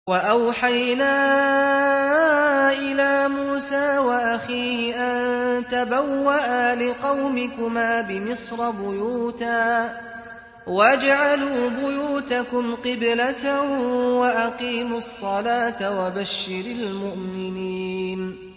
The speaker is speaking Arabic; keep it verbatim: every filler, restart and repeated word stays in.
وَأَوْحَيْنَا إِلَىٰ مُوسَىٰ وَأَخِيهِ أَن تَبَوَّآ لِقَوْمِكُمَا بِمِصْرَ بُيُوتًا وَاجْعَلُوا بُيُوتَكُمْ قِبْلَةً وَأَقِيمُوا الصَّلَاةَ وَبَشِّرِ الْمُؤْمِنِينَ